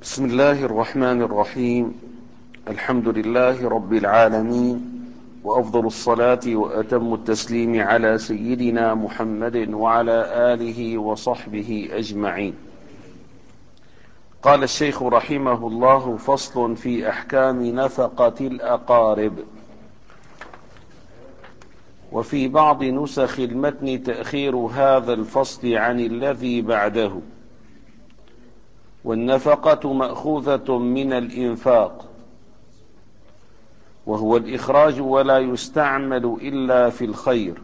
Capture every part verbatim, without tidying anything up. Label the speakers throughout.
Speaker 1: بسم الله الرحمن الرحيم. الحمد لله رب العالمين، وأفضل الصلاة وأتم التسليم على سيدنا محمد وعلى آله وصحبه أجمعين. قال الشيخ رحمه الله: فصل في أحكام نفقة الأقارب. وفي بعض نسخ المتن تأخير هذا الفصل عن الذي بعده. والنفقة مأخوذة من الإنفاق، وهو الإخراج ولا يستعمل إلا في الخير.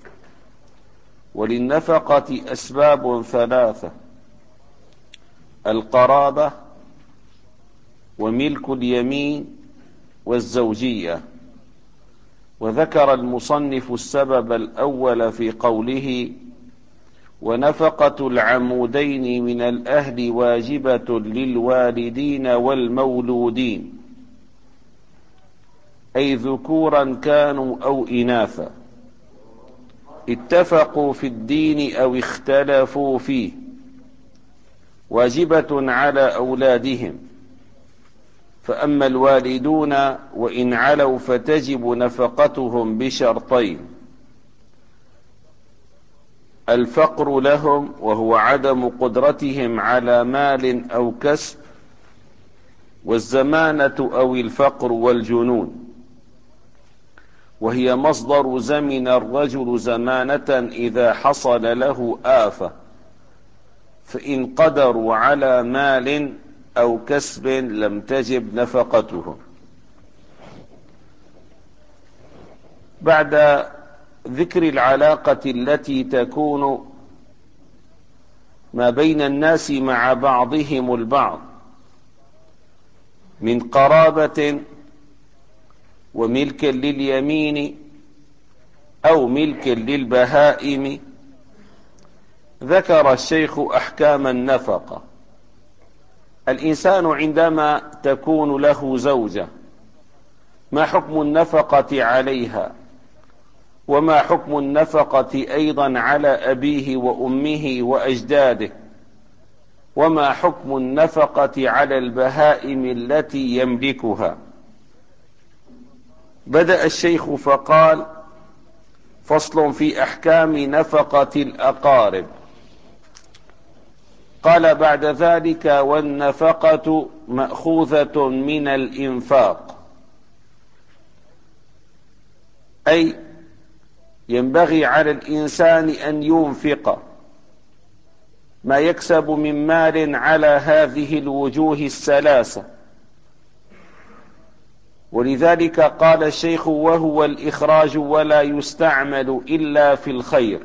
Speaker 1: وللنفقة أسباب ثلاثة: القرابة، وملك اليمين، والزوجية. وذكر المصنف السبب الأول في قوله: ونفقة العمودين من الأهل واجبة للوالدين والمولودين، أي ذكورا كانوا أو إناثا، اتفقوا في الدين أو اختلفوا فيه، واجبة على أولادهم. فأما الوالدون وإن علوا فتجب نفقتهم بشرطين: الفقر لهم، وهو عدم قدرتهم على مال أو كسب، والزمانة أو الفقر والجنون، وهي مصدر زمن الرجل زمانة إذا حصل له آفة، فإن قدروا على مال أو كسب لم تجب نفقتهم. بعد ذكر العلاقة التي تكون ما بين الناس مع بعضهم البعض من قرابة وملك لليمين أو ملك للبهائم، ذكر الشيخ أحكام النفقة. الإنسان عندما تكون له زوجة، ما حكم النفقة عليها؟ وما حكم النفقة أيضا على أبيه وأمه وأجداده؟ وما حكم النفقة على البهائم التي يملكها؟ بدأ الشيخ فقال: فصل في أحكام نفقة الأقارب. قال بعد ذلك: والنفقة مأخوذة من الإنفاق، أي ينبغي على الإنسان أن ينفق ما يكسب من مال على هذه الوجوه الثلاثة. ولذلك قال الشيخ: وهو الإخراج ولا يستعمل إلا في الخير.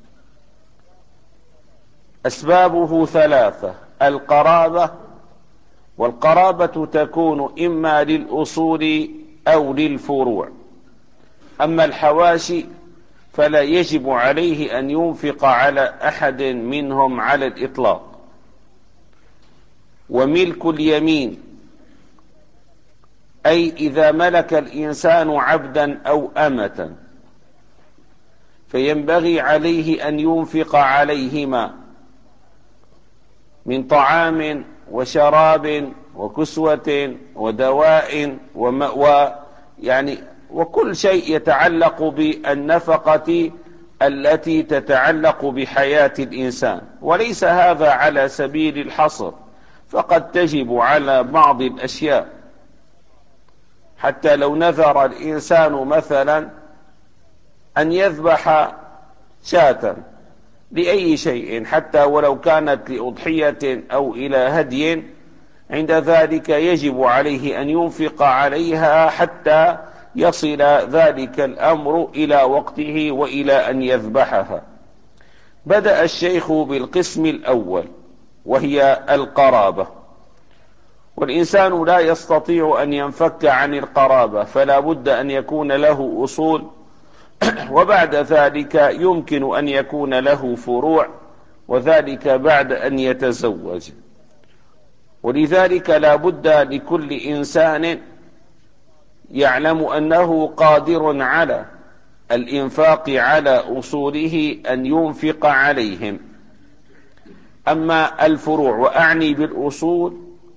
Speaker 1: أسبابه ثلاثة: القرابة، والقرابة تكون إما للأصول أو للفروع. أما الحواشي فلا يجب عليه أن ينفق على أحد منهم على الإطلاق. وملك اليمين، أي إذا ملك الإنسان عبدا أو أمة فينبغي عليه أن ينفق عليهما من طعام وشراب وكسوة ودواء ومأوى، يعني وكل شيء يتعلق بالنفقة التي تتعلق بحياة الإنسان. وليس هذا على سبيل الحصر، فقد تجب على بعض الأشياء. حتى لو نذر الإنسان مثلا أن يذبح شاة لأي شيء، حتى ولو كانت لأضحية أو إلى هدي، عند ذلك يجب عليه أن ينفق عليها حتى يصل ذلك الأمر إلى وقته وإلى أن يذبحها. بدأ الشيخ بالقسم الأول وهي القرابة. والإنسان لا يستطيع أن ينفك عن القرابة، فلا بد أن يكون له أصول، وبعد ذلك يمكن أن يكون له فروع، وذلك بعد أن يتزوج. ولذلك لا بد لكل إنسان يعلم أنه قادر على الإنفاق على أصوله أن ينفق عليهم. أما الفروع، وأعني بالأصول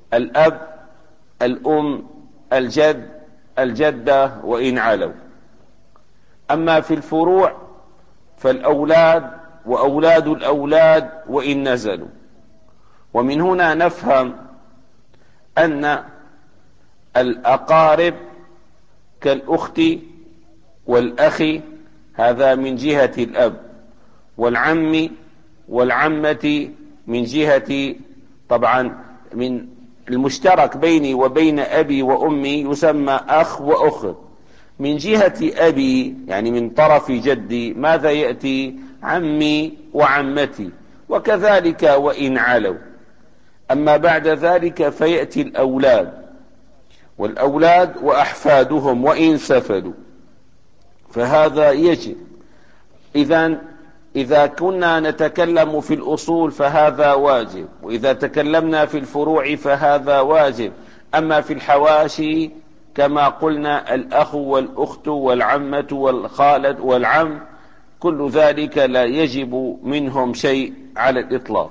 Speaker 1: الأب، الأم، الجد، الجدة وإن علوا. أما في الفروع فالأولاد وأولاد الأولاد وإن نزلوا. ومن هنا نفهم أن الأقارب كالأخت والأخ هذا من جهة الأب، والعم والعمة من جهة طبعا من المشترك بيني وبين أبي وأمي يسمى أخ وأخت. من جهة أبي يعني من طرف جدي ماذا يأتي؟ عمي وعمتي، وكذلك وإن علوا. أما بعد ذلك فيأتي الأولاد، والأولاد وأحفادهم وإن سفلوا، فهذا يجب. إذن إذا كنا نتكلم في الأصول فهذا واجب، وإذا تكلمنا في الفروع فهذا واجب. أما في الحواشي كما قلنا الأخ والأخت والعمة والخالد والعم كل ذلك لا يجب منهم شيء على الإطلاق.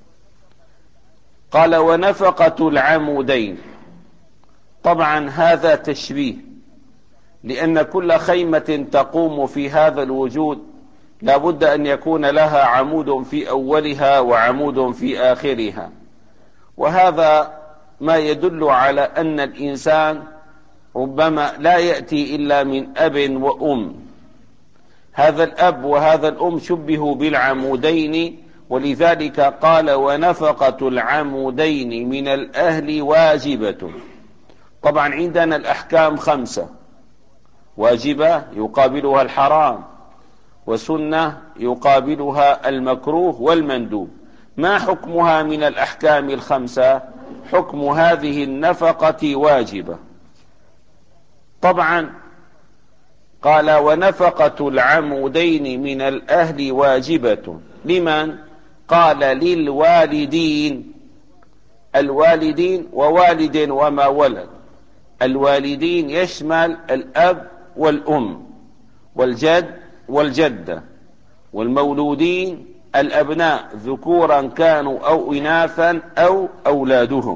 Speaker 1: قال ونفقة العمودين. طبعا هذا تشبيه، لأن كل خيمة تقوم في هذا الوجود لا بد أن يكون لها عمود في أولها وعمود في آخرها، وهذا ما يدل على أن الإنسان ربما لا يأتي إلا من أب وأم. هذا الأب وهذا الأم شبهوا بالعمودين، ولذلك قال ونفقة العمودين من الأهل واجبة. طبعا عندنا الأحكام خمسة: واجبة يقابلها الحرام، وسنة يقابلها المكروه والمندوب. ما حكمها من الأحكام الخمسة؟ حكم هذه النفقة واجبة. طبعا قال ونفقة العمودين من الأهل واجبة. لمن؟ قال للوالدين. الوالدين ووالد وما ولد. الوالدين يشمل الأب والأم والجد والجدة، والمولودين الأبناء ذكورا كانوا أو إناثا أو أولادهم.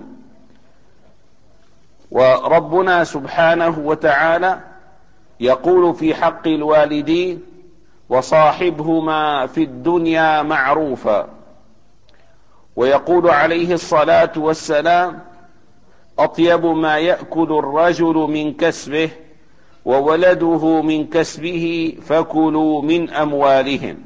Speaker 1: وربنا سبحانه وتعالى يقول في حق الوالدين وصاحبهما في الدنيا معروفا، ويقول عليه الصلاة والسلام أطيب ما يأكل الرجل من كسبه وولده من كسبه فكلوا من أموالهم.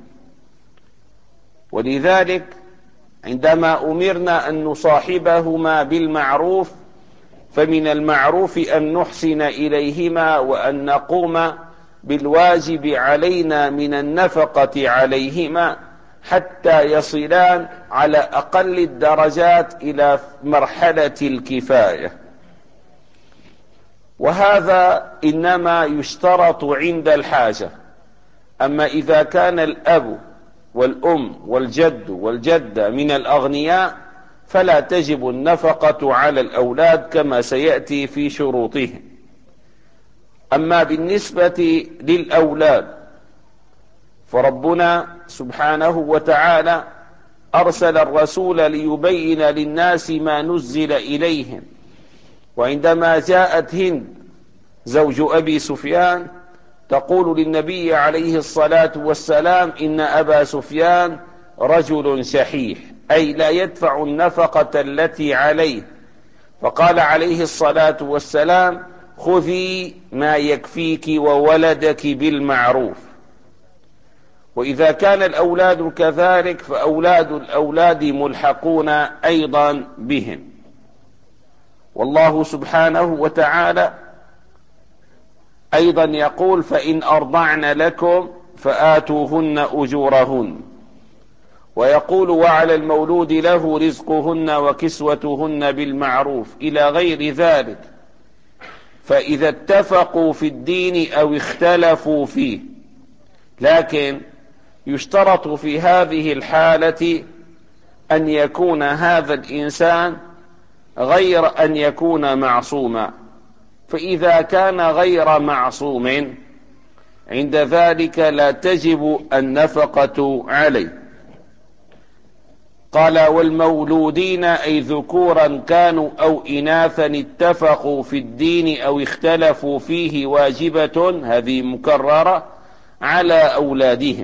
Speaker 1: ولذلك عندما أمرنا أن نصاحبهما بالمعروف فمن المعروف أن نحسن إليهما وأن نقوم بالواجب علينا من النفقة عليهما حتى يصلان على أقل الدرجات إلى مرحلة الكفاية. وهذا إنما يشترط عند الحاجة. أما إذا كان الأب والأم والجد والجدة من الأغنياء فلا تجب النفقة على الأولاد كما سيأتي في شروطهم. أما بالنسبة للأولاد فربنا سبحانه وتعالى أرسل الرسول ليبين للناس ما نزل إليهم. وعندما جاءت هند زوج أبي سفيان تقول للنبي عليه الصلاة والسلام إن أبا سفيان رجل شحيح، أي لا يدفع النفقة التي عليه. فقال عليه الصلاة والسلام خذي ما يكفيك وولدك بالمعروف. وإذا كان الأولاد كذلك فأولاد الأولاد ملحقون أيضا بهم. والله سبحانه وتعالى أيضا يقول فإن أرضعن لكم فآتوهن أجورهن، ويقول وعلى المولود له رزقهن وكسوتهن بالمعروف إلى غير ذلك. فإذا اتفقوا في الدين أو اختلفوا فيه، لكن يشترط في هذه الحالة أن يكون هذا الإنسان غير أن يكون معصوما. فإذا كان غير معصوم عند ذلك لا تجب النفقة عليه. قال والمولودين أي ذكورا كانوا أو إناثا اتفقوا في الدين أو اختلفوا فيه واجبة، هذه مكررة، على أولادهم.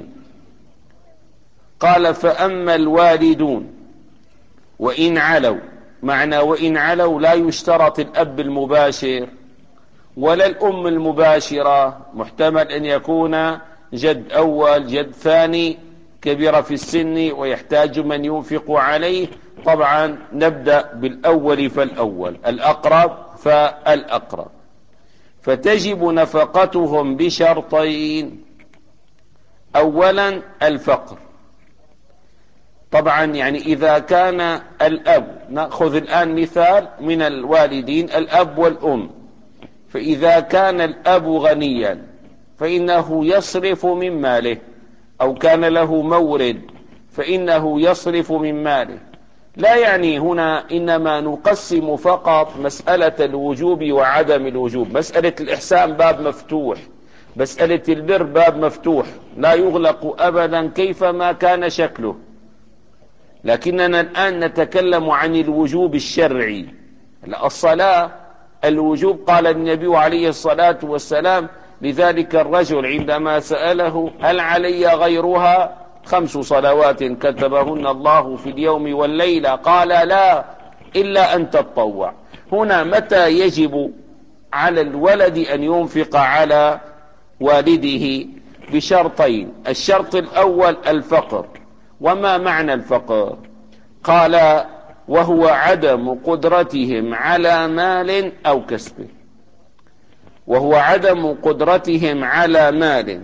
Speaker 1: قال فأما الوالدون وإن علوا، معنى وإن علوا لا يشترط الأب المباشر ولا الأم المباشرة، محتمل أن يكون جد أول جد ثاني كبير في السن ويحتاج من ينفق عليه. طبعا نبدأ بالأول فالأول، الأقرب فالأقرب. فتجب نفقتهم بشرطين: أولا الفقر. طبعا يعني إذا كان الأب، نأخذ الآن مثال من الوالدين الأب والأم، فإذا كان الأب غنيا فإنه يصرف من ماله، أو كان له مورد فإنه يصرف من ماله. لا يعني هنا إنما نقسم فقط مسألة الوجوب وعدم الوجوب، مسألة الإحسان باب مفتوح، مسألة البر باب مفتوح لا يغلق أبدا كيفما كان شكله. لكننا الآن نتكلم عن الوجوب الشرعي. الصلاة الوجوب، قال النبي عليه الصلاة والسلام لذلك الرجل عندما سأله هل علي غيرها؟ خمس صلوات كتبهن الله في اليوم والليلة. قال لا، إلا أن تتطوع. هنا متى يجب على الولد أن ينفق على والده؟ بشرطين: الشرط الأول الفقر. وما معنى الفقر؟ قال وهو عدم قدرتهم على مال أو كسب. وهو عدم قدرتهم على مال.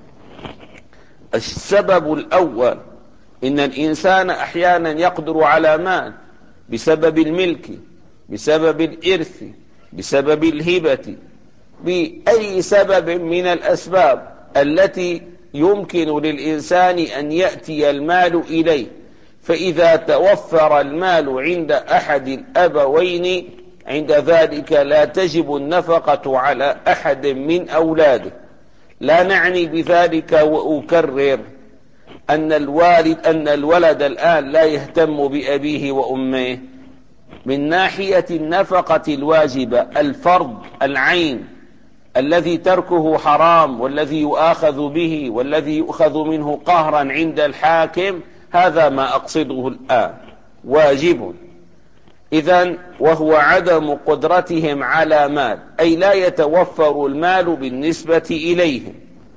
Speaker 1: السبب الأول إن الإنسان أحيانا يقدر على مال بسبب الملك، بسبب الإرث، بسبب الهبة، بأي سبب من الأسباب التي يمكن للإنسان أن يأتي المال إليه. فإذا توفر المال عند أحد الأبوين عند ذلك لا تجب النفقة على أحد من أولاده. لا نعني بذلك وأكرر أن الوالد أن الولد الآن لا يهتم بأبيه وأمه من ناحية النفقة الواجبة، الفرض العين الذي تركه حرام والذي يؤاخذ به والذي يؤخذ منه قهرا عند الحاكم، هذا ما أقصده الآن، واجب. إذن وهو عدم قدرتهم على مال، أي لا يتوفر المال بالنسبة إليهم،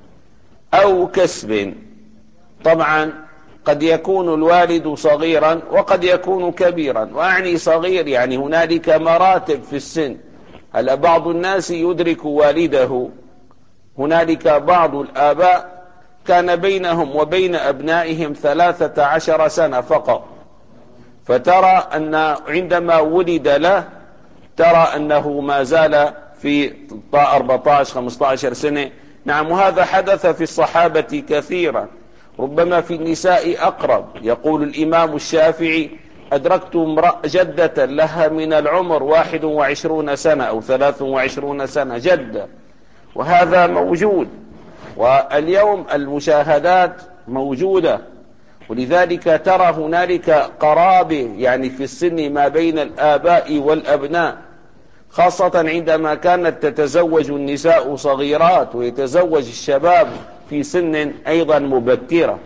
Speaker 1: أو كسب. طبعا قد يكون الوالد صغيرا وقد يكون كبيرا، وأعني صغير يعني هنالك مراتب في السن. هل بعض الناس يدرك والده؟ هنالك بعض الآباء كان بينهم وبين أبنائهم ثلاثة عشر سنة فقط، فترى أن عندما ولد له ترى أنه ما زال في أربعة عشر خمسة عشر سنة. نعم، وهذا حدث في الصحابة كثيرا، ربما في النساء أقرب. يقول الإمام الشافعي أدركت امرأة جدة لها من العمر واحد وعشرون سنة أو ثلاث وعشرون سنة جدة، وهذا موجود. واليوم المشاهدات موجودة، ولذلك ترى هنالك قرابة يعني في السن ما بين الآباء والأبناء، خاصة عندما كانت تتزوج النساء صغيرات ويتزوج الشباب في سن أيضا مبكرة.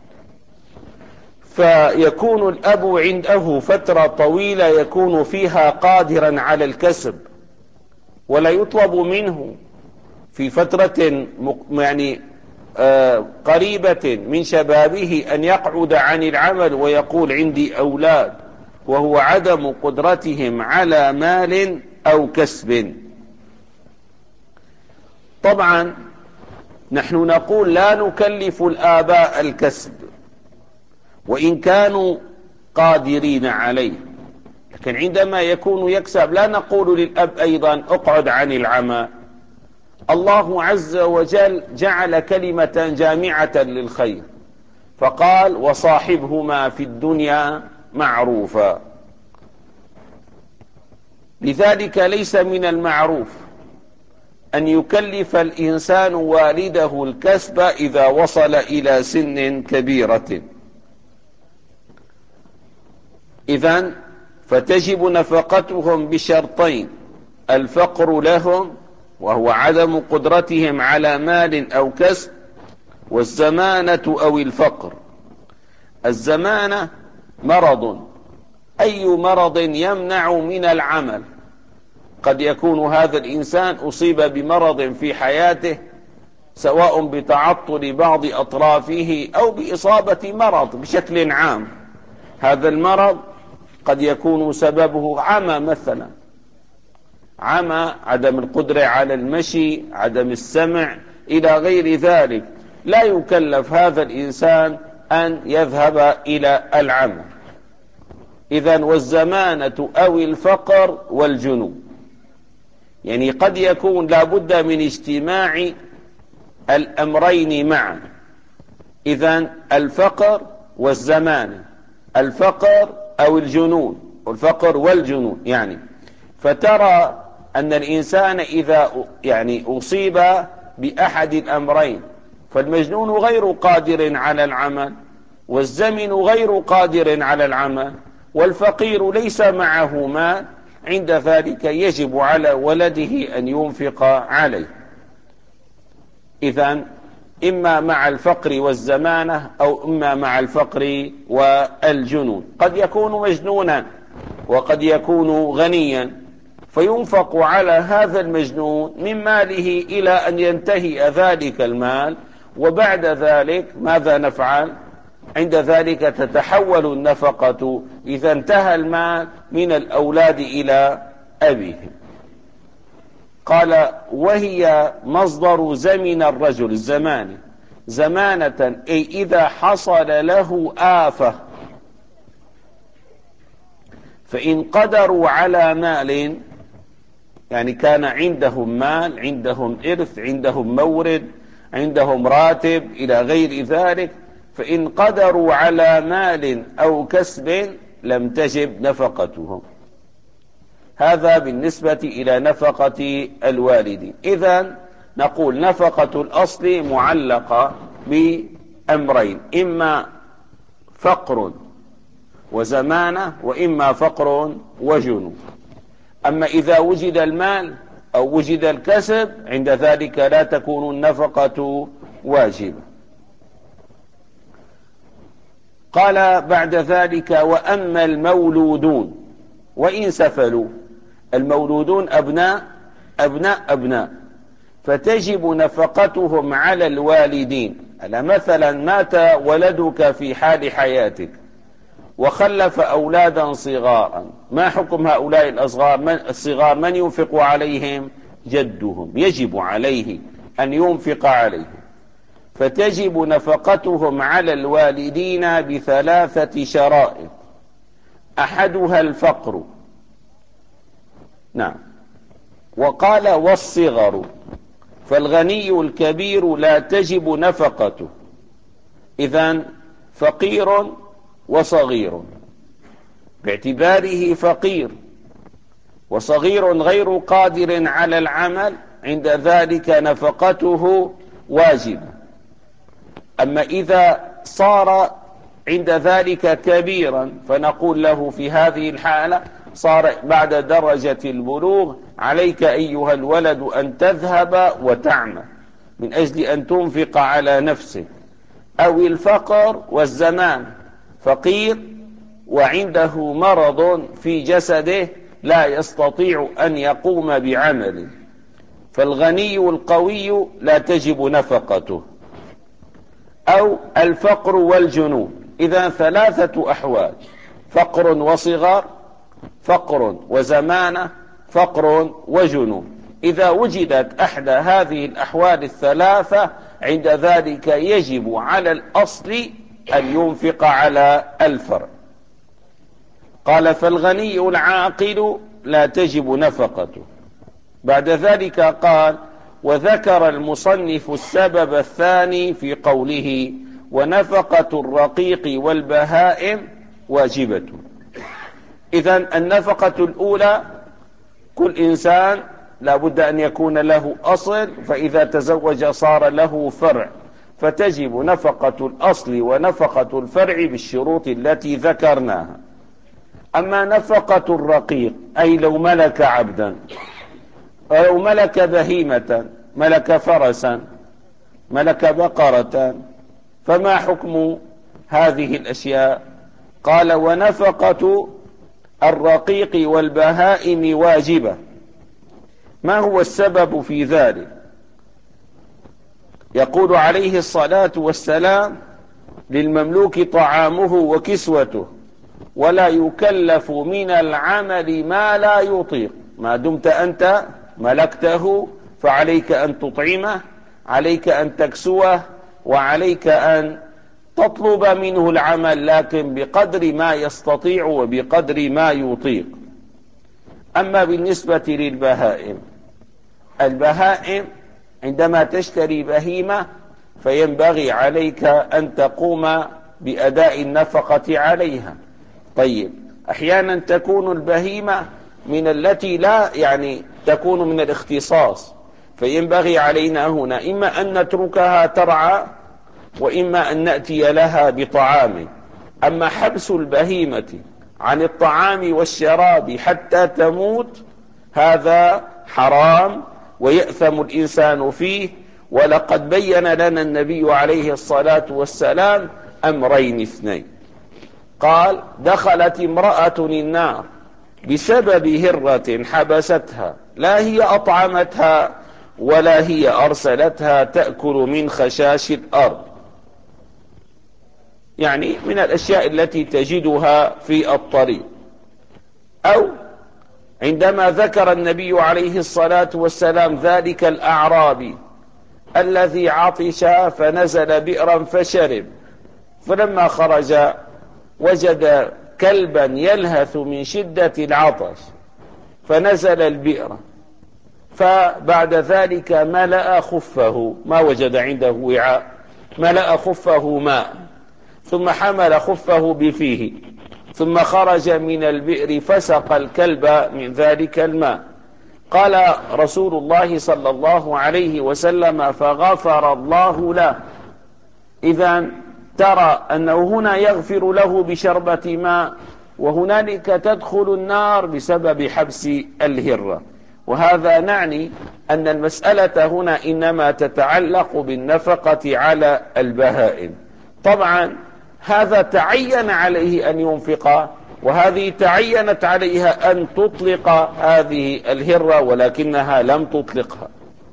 Speaker 1: فيكون الأب عنده فترة طويلة يكون فيها قادرا على الكسب، ولا يطلب منه في فترة يعني آه قريبة من شبابه أن يقعد عن العمل ويقول عندي أولاد، وهو عدم قدرتهم على مال أو كسب. طبعا نحن نقول لا نكلف الآباء الكسب وإن كانوا قادرين عليه، لكن عندما يكون يكسب لا نقول للأب أيضا اقعد عن العمل. الله عز وجل جعل كلمة جامعة للخير فقال وصاحبهما في الدنيا معروفا. لذلك ليس من المعروف أن يكلف الإنسان والده الكسب إذا وصل إلى سن كبيرة. إذن فتجب نفقتهم بشرطين: الفقر لهم وهو عدم قدرتهم على مال أو كسب، والزمانة أو الفقر. الزمانة مرض، أي مرض يمنع من العمل. قد يكون هذا الإنسان أصيب بمرض في حياته، سواء بتعطل بعض أطرافه أو بإصابة مرض بشكل عام. هذا المرض قد يكون سببه عمى مثلا، عمى، عدم القدرة على المشي، عدم السمع إلى غير ذلك. لا يكلف هذا الإنسان أن يذهب إلى العمل. إذن والزمانة أو الفقر والجنون، يعني قد يكون لابد من اجتماع الأمرين معا. إذن الفقر والزمانة، الفقر أو الجنون، الفقر والجنون يعني. فترى أن الإنسان إذا يعني أصيب بأحد الأمرين، فالمجنون غير قادر على العمل، والزمن غير قادر على العمل، والفقير ليس معه مال، عند ذلك يجب على ولده أن ينفق عليه. إذن إما مع الفقر والزمانة أو إما مع الفقر والجنون. قد يكون مجنونا وقد يكون غنيا، فينفق على هذا المجنون من ماله إلى أن ينتهي ذلك المال، وبعد ذلك ماذا نفعل؟ عند ذلك تتحول النفقة إذا انتهى المال من الأولاد إلى أبيهم. قال: وهي مصدر زمن الرجل، الزمان زمانة، أي إذا حصل له آفة، فإن قدروا على مال، يعني كان عندهم مال، عندهم إرث، عندهم مورد، عندهم راتب إلى غير ذلك، فإن قدروا على مال أو كسب لم تجب نفقتهم. هذا بالنسبة إلى نفقة الوالدين. إذن نقول نفقة الأصل معلقة بأمرين: إما فقر وزمانة، وإما فقر وجنون. أما إذا وجد المال أو وجد الكسب، عند ذلك لا تكون النفقة واجبة. قال بعد ذلك: وأما المولودون وإن سفلوا. المولودون أبناء أبناء أبناء، فتجب نفقتهم على الوالدين. ألا مثلا مات ولدك في حال حياتك وخلف أولادا صغارا، ما حكم هؤلاء الأصغار من الصغار؟ من ينفق عليهم؟ جدهم، يجب عليه أن ينفق عليهم. فتجب نفقتهم على الوالدين بثلاثة شرائط: أحدها الفقر. نعم. وقال: والصغر، فالغني الكبير لا تجب نفقته. إذن فقير وصغير، باعتباره فقير وصغير غير قادر على العمل، عند ذلك نفقته واجبة. أما إذا صار عند ذلك كبيرا، فنقول له في هذه الحالة صار بعد درجة البلوغ: عليك أيها الولد أن تذهب وتعمل من أجل أن تنفق على نفسك. أو الفقر والزمان، فقير وعنده مرض في جسده لا يستطيع أن يقوم بعمله، فالغني القوي لا تجب نفقته. أو الفقر والجنون. إذا ثلاثة أحوال: فقر وصغار، فقر وزمانة، فقر وجنون. إذا وجدت أحد هذه الأحوال الثلاثة، عند ذلك يجب على الأصل أن ينفق على الفرع. قال: فالغني العاقل لا تجب نفقته. بعد ذلك قال: وذكر المصنف السبب الثاني في قوله: ونفقة الرقيق والبهائم واجبة. إذن النفقة الأولى: كل إنسان لا بد أن يكون له أصل، فإذا تزوج صار له فرع، فتجب نفقة الأصل ونفقة الفرع بالشروط التي ذكرناها. أما نفقة الرقيق أي لو ملك عبدا ولو ملك بهيمة، ملك فرسا، ملك بقرة، فما حكم هذه الأشياء؟ قال: ونفقة الرقيق والبهائم واجبة. ما هو السبب في ذلك؟ يقول عليه الصلاة والسلام: للمملوك طعامه وكسوته، ولا يكلف من العمل ما لا يطيق. ما دمت أنت ملكته فعليك أن تطعمه، عليك أن تكسوه، وعليك أن تطلب منه العمل، لكن بقدر ما يستطيع وبقدر ما يطيق. أما بالنسبة للبهائم، البهائم عندما تشتري بهيمة فينبغي عليك أن تقوم بأداء النفقة عليها. طيب، أحيانا تكون البهيمة من التي لا يعني تكون من الاختصاص، فينبغي علينا هنا إما أن نتركها ترعى، وإما أن نأتي لها بطعام. أما حبس البهيمة عن الطعام والشراب حتى تموت هذا حرام ويأثم الإنسان فيه. ولقد بين لنا النبي عليه الصلاة والسلام أمرين اثنين. قال: دخلت امرأة النار بسبب هرة حبستها، لا هي أطعمتها ولا هي أرسلتها تأكل من خشاش الأرض، يعني من الأشياء التي تجدها في الطريق. أو عندما ذكر النبي عليه الصلاة والسلام ذلك الأعرابي الذي عطش فنزل بئرا فشرب، فلما خرج وجد كلبا يلهث من شدة العطش فنزل البئر، فبعد ذلك ملأ خفه، ما وجد عنده وعاء، ملأ خفه ماء، ثم حمل خفه بفيه، ثم خرج من البئر فسق الكلب من ذلك الماء. قال رسول الله صلى الله عليه وسلم: فغفر الله له. إذن ترى أنه هنا يغفر له بشربة ماء، وهنالك تدخل النار بسبب حبس الهرة. وهذا نعني أن المسألة هنا إنما تتعلق بالنفقة على البهائم. طبعا هذا تعين عليه أن ينفق، وهذه تعينت عليها أن تطلق هذه الهرة ولكنها لم تطلقها.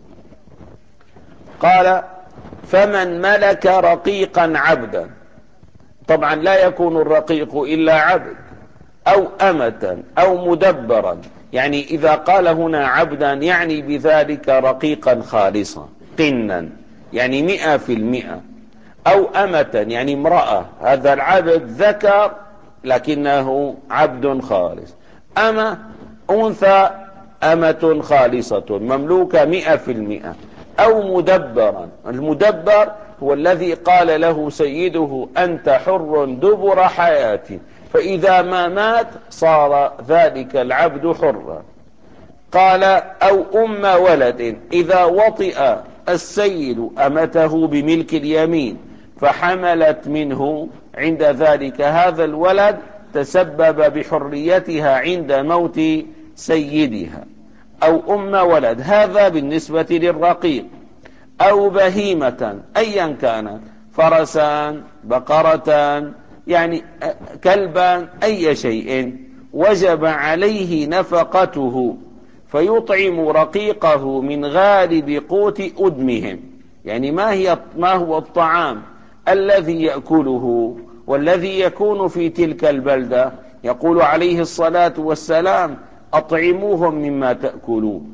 Speaker 1: قال: فمن ملك رقيقا عبدا، طبعا لا يكون الرقيق إلا عبد أو أمة أو مدبرا، يعني إذا قال هنا عبدا يعني بذلك رقيقا خالصا قنا، يعني مئة في المئة، أو أمة يعني امرأة، هذا العبد ذكر لكنه عبد خالص، أما أنثى أمة خالصة مملوكة مئة في المئة، أو مدبرا. المدبر هو الذي قال له سيده: أنت حر دبر حياتي، فإذا ما مات صار ذلك العبد حرا. قال: أو أم ولد، إذا وطئ السيد أمته بملك اليمين فحملت منه، عند ذلك هذا الولد تسبب بحريتها عند موت سيدها. أو أم ولد، هذا بالنسبة للرقيق. أو بهيمة أيا كانت، فرسان، بقرة، يعني كلبا، أي شيء وجب عليه نفقته، فيطعم رقيقه من غالب قوت أدمهم، يعني ما هي ما هو الطعام الذي يأكله والذي يكون في تلك البلدة. يقول عليه الصلاة والسلام: أطعموهم مما تأكلون،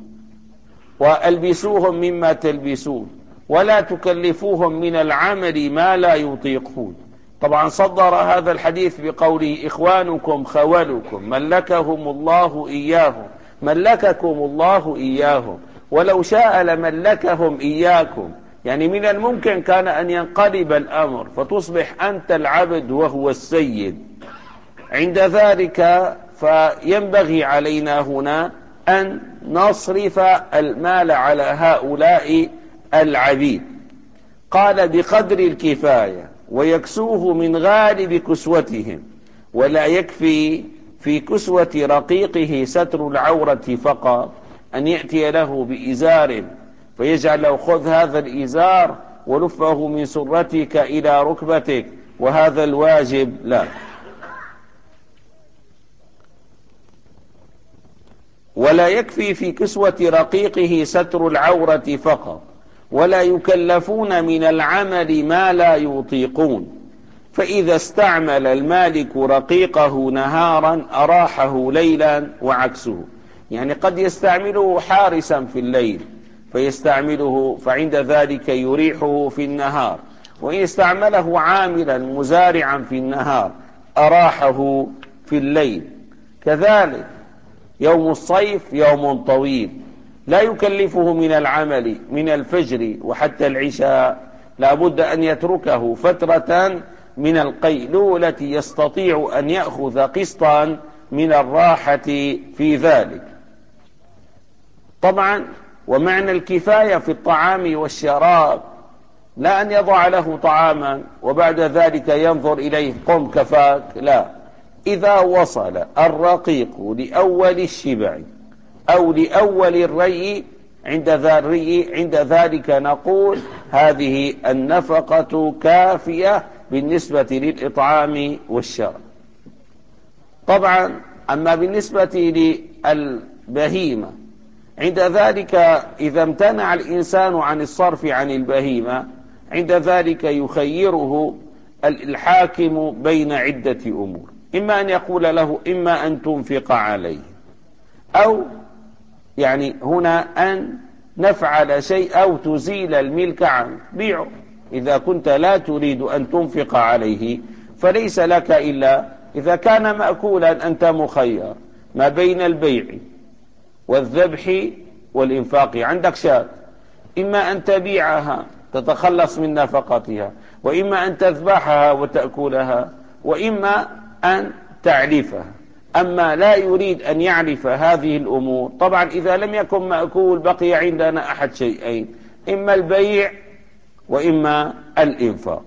Speaker 1: وألبسوهم مما تلبسون، ولا تكلفوهم من العمل ما لا يطيقون. طبعا صدر هذا الحديث بقوله: إخوانكم خولكم ملكهم الله إياهم، ملككم الله إياهم، ولو شاء لملكهم إياكم، يعني من الممكن كان أن ينقلب الأمر فتصبح أنت العبد وهو السيد. عند ذلك فينبغي علينا هنا أن نصرف المال على هؤلاء العبيد. قال: بقدر الكفاية، ويكسوه من غالب كسوتهم، ولا يكفي في كسوة رقيقه ستر العورة فقط، أن يأتي له بإزار فيجعل له خذ هذا الإزار ولفه من سرتك إلى ركبتك وهذا الواجب، لا. ولا يكفي في كسوة رقيقه ستر العورة فقط، ولا يكلفون من العمل ما لا يطيقون، فإذا استعمل المالك رقيقه نهارا أراحه ليلا وعكسه. يعني قد يستعمله حارسا في الليل فيستعمله فعند ذلك يريحه في النهار، وإن استعمله عاملا مزارعا في النهار أراحه في الليل. كذلك يوم الصيف يوم طويل لا يكلفه من العمل من الفجر وحتى العشاء، لا بد أن يتركه فترة من القيلولة يستطيع أن يأخذ قسطا من الراحة في ذلك. طبعا ومعنى الكفاية في الطعام والشراب، لا أن يضع له طعاما وبعد ذلك ينظر إليه قم كفاك، لا. إذا وصل الرقيق لأول الشبع أو لأول الري عند ذا عند ذلك نقول هذه النفقة كافية بالنسبة للإطعام والشراب. طبعا أما بالنسبة للبهيمة عند ذلك إذا امتنع الإنسان عن الصرف عن البهيمة عند ذلك يخيره الحاكم بين عدة أمور، إما أن يقول له إما أن تنفق عليه، أو يعني هنا أن نفعل شيء أو تزيل الملك عنه، بيعه. إذا كنت لا تريد أن تنفق عليه فليس لك إلا إذا كان مأكولا أنت مخير ما بين البيع والذبح والإنفاق. عندك شاة، إما أن تبيعها تتخلص من نفقتها، وإما أن تذبحها وتأكلها، وإما أن تعلفها. أما لا يريد أن يعرف هذه الأمور، طبعا إذا لم يكن مأكول بقي عندنا أحد شيئين، إما البيع وإما الإنفاق.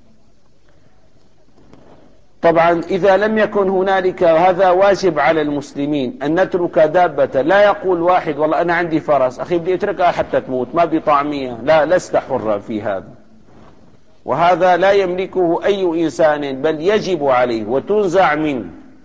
Speaker 1: طبعا إذا لم يكن هنالك، هذا واجب على المسلمين أن نترك دابة. لا يقول واحد والله أنا عندي فرس أخي بدي أتركها حتى تموت ما بطعمية، لا، لست حرا في هذا، وهذا لا يملكه أي إنسان، بل يجب عليه وتنزع منه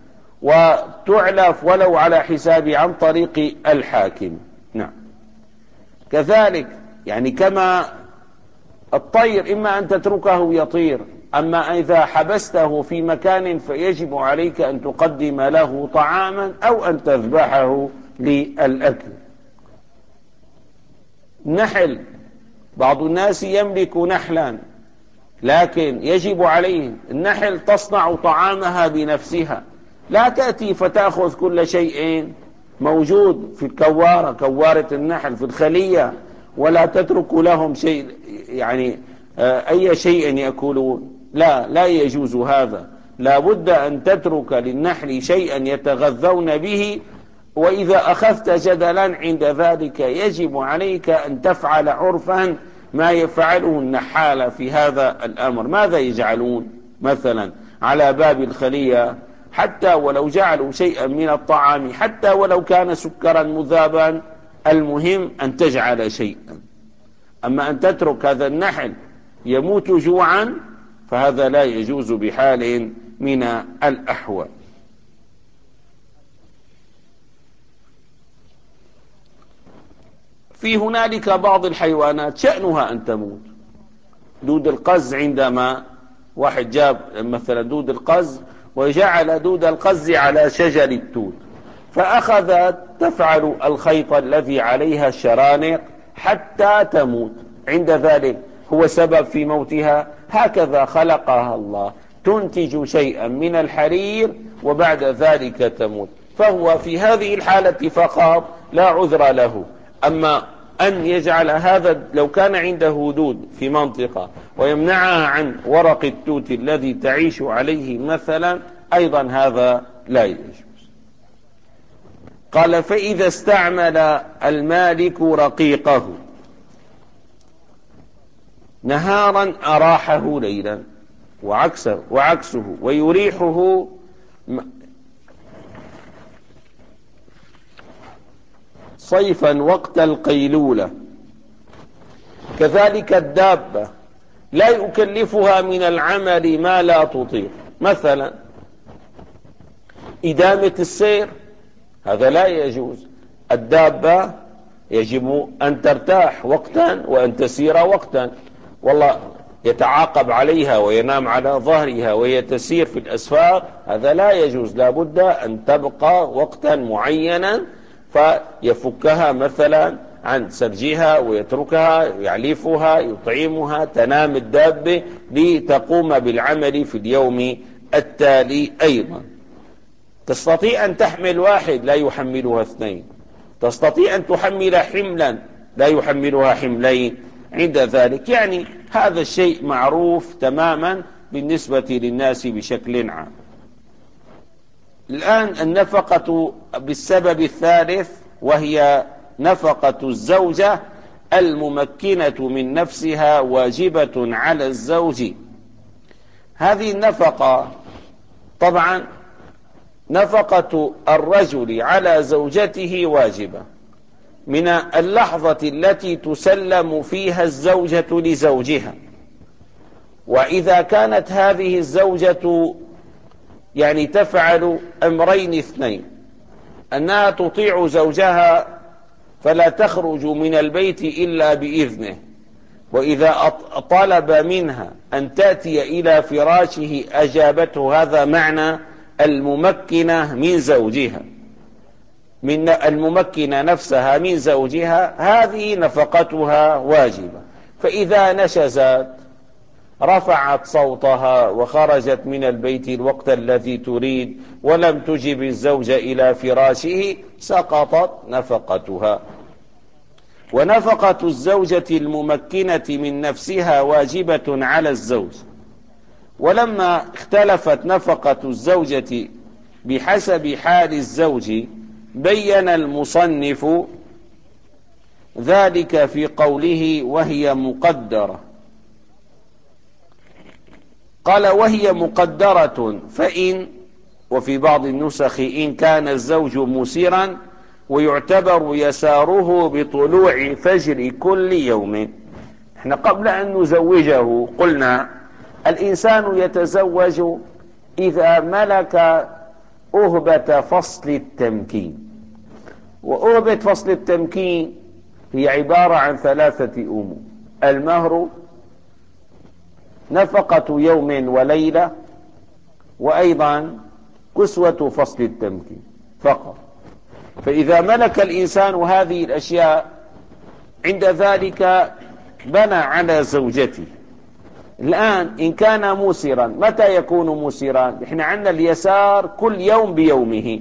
Speaker 1: وتعلف ولو على حساب عن طريق الحاكم. نعم. كذلك يعني كما الطير إما أن تتركه يطير، أما إذا حبسته في مكان فيجب عليك أن تقدم له طعاما أو أن تذبحه للأكل. نحل، بعض الناس يملك نحلا لكن يجب عليه النحل تصنع طعامها بنفسها، لا تأتي فتأخذ كل شيء موجود في الكوارة، كوارة النحل في الخلية، ولا تترك لهم شيء يعني أي شيء يأكلون، لا لا يجوز هذا. لا بد أن تترك للنحل شيئا يتغذون به، وإذا أخذت جدلا عند ذلك يجب عليك أن تفعل عرفا ما يفعله النحال في هذا الأمر. ماذا يجعلون مثلا على باب الخلية؟ حتى ولو جعلوا شيئا من الطعام، حتى ولو كان سكرا مذابا، المهم أن تجعل شيئا. أما أن تترك هذا النحل يموت جوعا فهذا لا يجوز بحال من الأحوال. في هنالك بعض الحيوانات شأنها أن تموت. دود القز، عندما واحد جاب مثلا دود القز وجعل دود القز على شجر التوت فأخذت تفعل الخيط الذي عليها الشرانق حتى تموت، عند ذلك هو سبب في موتها. هكذا خلقها الله، تنتج شيئا من الحرير وبعد ذلك تموت، فهو في هذه الحالة فقط لا عذر له. أما أن يجعل هذا، لو كان عنده دود في منطقة ويمنعها عن ورق التوت الذي تعيش عليه مثلا، أيضا هذا لا يجوز. قال فإذا استعمل المالك رقيقه نهارا أراحه ليلا وعكسه, وعكسه ويريحه صيفا وقت القيلولة. كذلك الدابة لا يكلفها من العمل ما لا تطيق، مثلا إدامة السير هذا لا يجوز. الدابة يجب أن ترتاح وقتا وأن تسير وقتا، والله يتعاقب عليها وينام على ظهرها وهي تسير في الأسفار، هذا لا يجوز. لا بد أن تبقى وقتا معينا فيفكها مثلا عن سرجها ويتركها، يعلفها، يطعمها، تنام الدابة لتقوم بالعمل في اليوم التالي. أيضا تستطيع أن تحمل واحد لا يحملها اثنين، تستطيع أن تحمل حملا لا يحملها حملين. عند ذلك يعني هذا الشيء معروف تماما بالنسبة للناس بشكل عام. الآن النفقة بالسبب الثالث، وهي نفقة الزوجة الممكنة من نفسها، واجبة على الزوج. هذه النفقة طبعا نفقة الرجل على زوجته واجبة من اللحظة التي تسلم فيها الزوجة لزوجها. وإذا كانت هذه الزوجة يعني تفعل أمرين اثنين، أنها تطيع زوجها فلا تخرج من البيت إلا بإذنه، وإذا طلب منها أن تأتي إلى فراشه أجابته، هذا معنى الممكنة من زوجها، من الممكنة نفسها من زوجها، هذه نفقتها واجبة. فإذا نشزت رفعت صوتها وخرجت من البيت الوقت الذي تريد ولم تجب الزوج إلى فراشه، سقطت نفقتها. ونفقة الزوجة الممكنة من نفسها واجبة على الزوج. ولما اختلفت نفقة الزوجة بحسب حال الزوج، بين المصنف ذلك في قوله وهي مقدرة. قال وهي مقدرة، فإن، وفي بعض النسخ إن كان الزوج مسيرا، ويعتبر يساره بطلوع فجر كل يوم. احنا قبل أن نزوجه قلنا الإنسان يتزوج إذا ملك أهبة فصل التمكين. وأهبة فصل التمكين هي عبارة عن ثلاثة أمور: المهر، نفقة يوم وليلة، وأيضا كسوة فصل التمكين فقط. فإذا ملك الإنسان هذه الأشياء عند ذلك بنى على زوجته. الآن إن كان موسرا، متى يكون موسرا؟ إحنا عندنا اليسار كل يوم بيومه،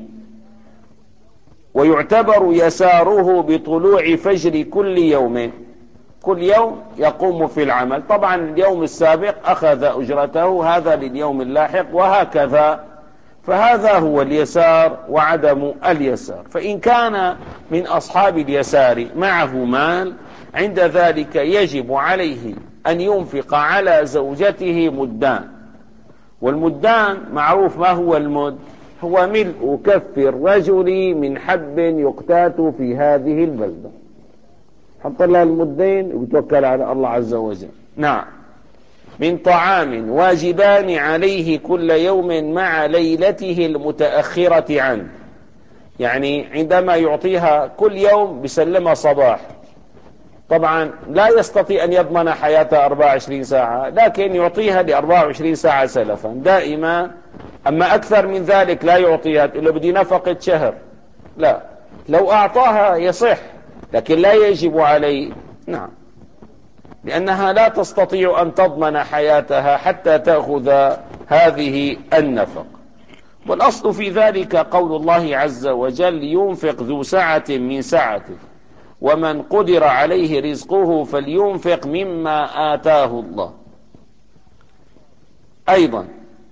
Speaker 1: ويعتبر يساره بطلوع فجر كل يوم. كل يوم يقوم في العمل، طبعا اليوم السابق أخذ أجرته، هذا لليوم اللاحق، وهكذا. فهذا هو اليسار وعدم اليسار. فإن كان من أصحاب اليسار معه مال، عند ذلك يجب عليه أن ينفق على زوجته مدان. والمدان معروف ما هو المد، هو ملء كف الرجل من حب يقتات في هذه البلدة. حط لها المدين ويتوكل على الله عز وجل. نعم. من طعام واجبان عليه كل يوم مع ليلته المتأخرة عنه، يعني عندما يعطيها كل يوم بسلمها صباح. طبعا لا يستطيع أن يضمن حياتها أربعة وعشرين ساعة، لكن يعطيها لأربعة وعشرين ساعة سلفا دائما. أما أكثر من ذلك لا يعطيها، تقول له بدي نفقة شهر، لا. لو أعطاها يصح، لكن لا يجب عليه. نعم، لأنها لا تستطيع أن تضمن حياتها حتى تأخذ هذه النفقة. والأصل في ذلك قول الله عز وجل: ينفق ذو سعة من سعته ومن قدر عليه رزقه فلينفق مما آتاه الله. أيضا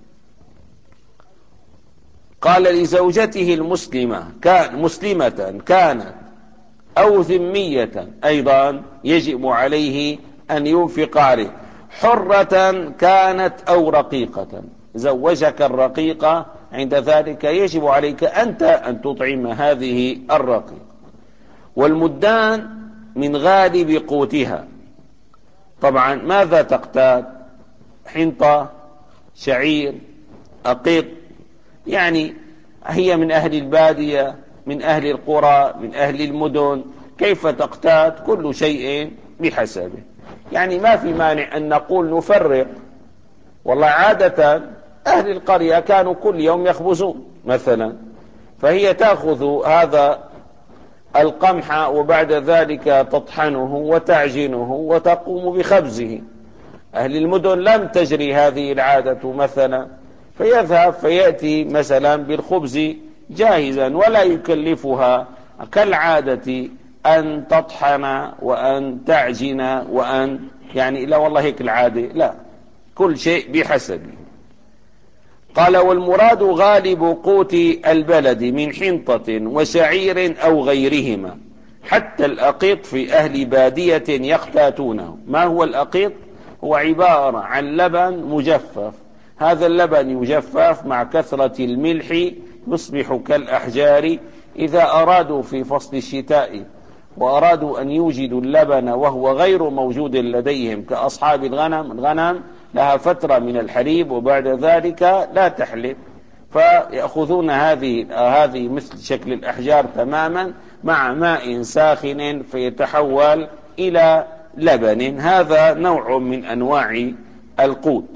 Speaker 1: قال لزوجته المسلمة كان مسلمة كانت أو ذمية، أيضا يجب عليه أن ينفق عليه. حرة كانت أو رقيقة، زوجك الرقيقة، عند ذلك يجب عليك أنت أن تطعم هذه الرقيقة. والمدان من غالب قوتها. طبعا ماذا تقتات؟ حنطة، شعير، أقيط، يعني هي من أهل البادية، من أهل القرى، من أهل المدن، كيف تقتات؟ كل شيء بحسبه. يعني ما في مانع أن نقول نفرق، والله عادة أهل القرية كانوا كل يوم يخبزون مثلا، فهي تأخذ هذا القمح وبعد ذلك تطحنه وتعجنه وتقوم بخبزه. أهل المدن لم تجري هذه العادة مثلا، فيذهب فيأتي مثلا بالخبز جاهزا ولا يكلفها كالعادة أن تطحن وأن تعجن وأن يعني لا والله هيك العادة، لا، كل شيء بحسبه. قال والمراد غالب قوت البلد من حنطة وشعير أو غيرهما، حتى الأقيط في أهل بادية يقتاتونه. ما هو الأقيط؟ هو عبارة عن لبن مجفف، هذا اللبن يجفف مع كثرة الملح يصبح كالأحجار. إذا أرادوا في فصل الشتاء وأرادوا أن يوجدوا اللبن وهو غير موجود لديهم كأصحاب الغنم، الغنم لها فترة من الحليب وبعد ذلك لا تحلب، فيأخذون هذه هذه مثل شكل الأحجار تماما مع ماء ساخن فيتحول إلى لبن. هذا نوع من أنواع القوت.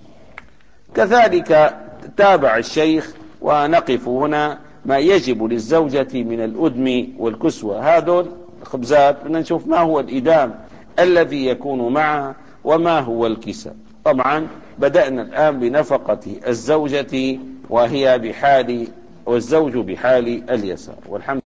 Speaker 1: كذلك تابع الشيخ: ونقف هنا. ما يجب للزوجة من الأدم والكسوة، هذول الخبزات بدنا نشوف ما هو الإدام الذي يكون معه وما هو الكساء. طبعا بدأنا الآن بنفقة الزوجة وهي بحال والزوج بحال اليسار، والحمد